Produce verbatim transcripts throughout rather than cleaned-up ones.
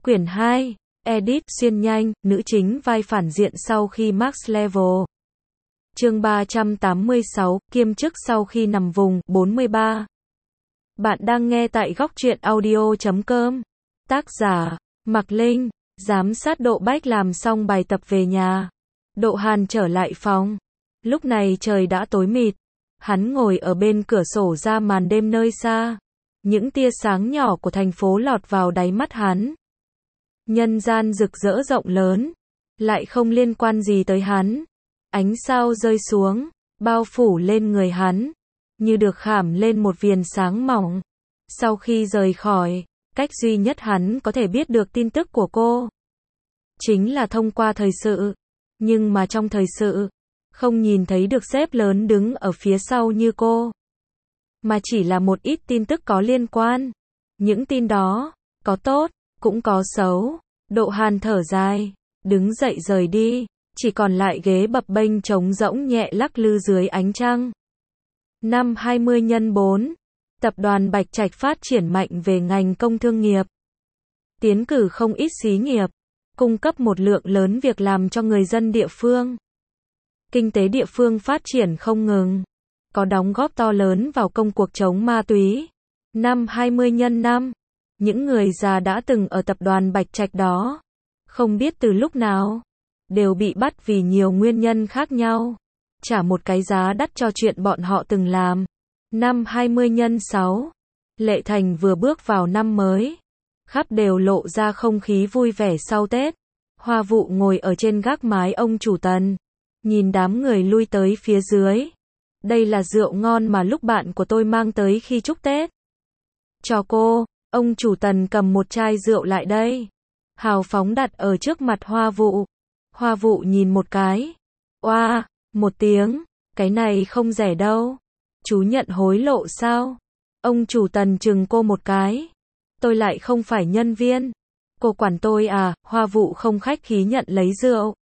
Quyển hai, Edit xuyên nhanh, nữ chính vai phản diện sau khi max level. Chương ba trăm tám mươi sáu, kiêm chức sau khi nằm vùng, bốn mươi ba. Bạn đang nghe tại góc truyện audio chấm com. Tác giả, Mạc Linh. Giám sát Độ Bách làm xong bài tập về nhà. Độ Hàn trở lại phòng. Lúc này trời đã tối mịt. Hắn ngồi ở bên cửa sổ ra màn đêm nơi xa. Những tia sáng nhỏ của thành phố lọt vào đáy mắt hắn. Nhân gian rực rỡ rộng lớn, lại không liên quan gì tới hắn. Ánh sao rơi xuống, bao phủ lên người hắn, như được khảm lên một viền sáng mỏng. Sau khi rời khỏi, cách duy nhất hắn có thể biết được tin tức của cô, chính là thông qua thời sự. Nhưng mà trong thời sự, không nhìn thấy được sếp lớn đứng ở phía sau như cô, mà chỉ là một ít tin tức có liên quan. Những tin đó, có tốt, cũng có xấu. Độ Hàn thở dài, đứng dậy rời đi, chỉ còn lại ghế bập bênh trống rỗng nhẹ lắc lư dưới ánh trăng. Năm hai mươi nhân bốn, tập đoàn Bạch Trạch phát triển mạnh về ngành công thương nghiệp. Tiến cử không ít xí nghiệp, cung cấp một lượng lớn việc làm cho người dân địa phương. Kinh tế địa phương phát triển không ngừng, có đóng góp to lớn vào công cuộc chống ma túy. Năm hai mươi nhân năm, những người già đã từng ở tập đoàn Bạch Trạch đó, không biết từ lúc nào, đều bị bắt vì nhiều nguyên nhân khác nhau, trả một cái giá đắt cho chuyện bọn họ từng làm. Năm hai mươi nhân sáu, Lệ Thành vừa bước vào năm mới, khắp đều lộ ra không khí vui vẻ sau Tết. Hoa Vụ ngồi ở trên gác mái ông chủ Tần, nhìn đám người lui tới phía dưới. Đây là rượu ngon mà lúc bạn của tôi mang tới khi chúc Tết cho cô. Ông chủ Tần cầm một chai rượu lại đây, hào phóng đặt ở trước mặt Hoa Vụ. Hoa Vụ nhìn một cái, oa, một tiếng, cái này không rẻ đâu. Chú nhận hối lộ sao? Ông chủ Tần chừng cô một cái. Tôi lại không phải nhân viên. Cô quản tôi à? Hoa Vụ không khách khí nhận lấy rượu.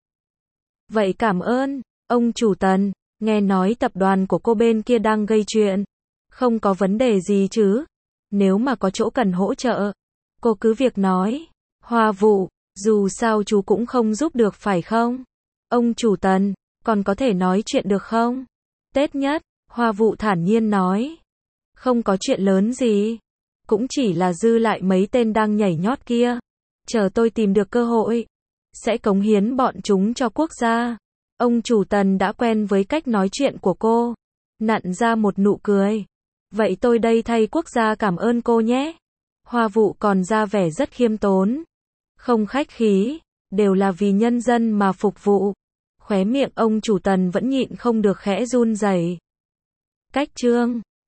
Vậy cảm ơn, ông chủ Tần, nghe nói tập đoàn của cô bên kia đang gây chuyện. Không có vấn đề gì chứ? Nếu mà có chỗ cần hỗ trợ, cô cứ việc nói. Hoa Vụ, dù sao chú cũng không giúp được phải không? Ông chủ Tần, còn có thể nói chuyện được không? Tết nhất, Hoa Vụ thản nhiên nói. Không có chuyện lớn gì. Cũng chỉ là dư lại mấy tên đang nhảy nhót kia. Chờ tôi tìm được cơ hội, sẽ cống hiến bọn chúng cho quốc gia. Ông chủ Tần đã quen với cách nói chuyện của cô, nặn ra một nụ cười. Vậy tôi đây thay quốc gia cảm ơn cô nhé. Hoa Vụ còn ra vẻ rất khiêm tốn. Không khách khí, đều là vì nhân dân mà phục vụ. Khóe miệng ông chủ Tần vẫn nhịn không được khẽ run rẩy. Cách chương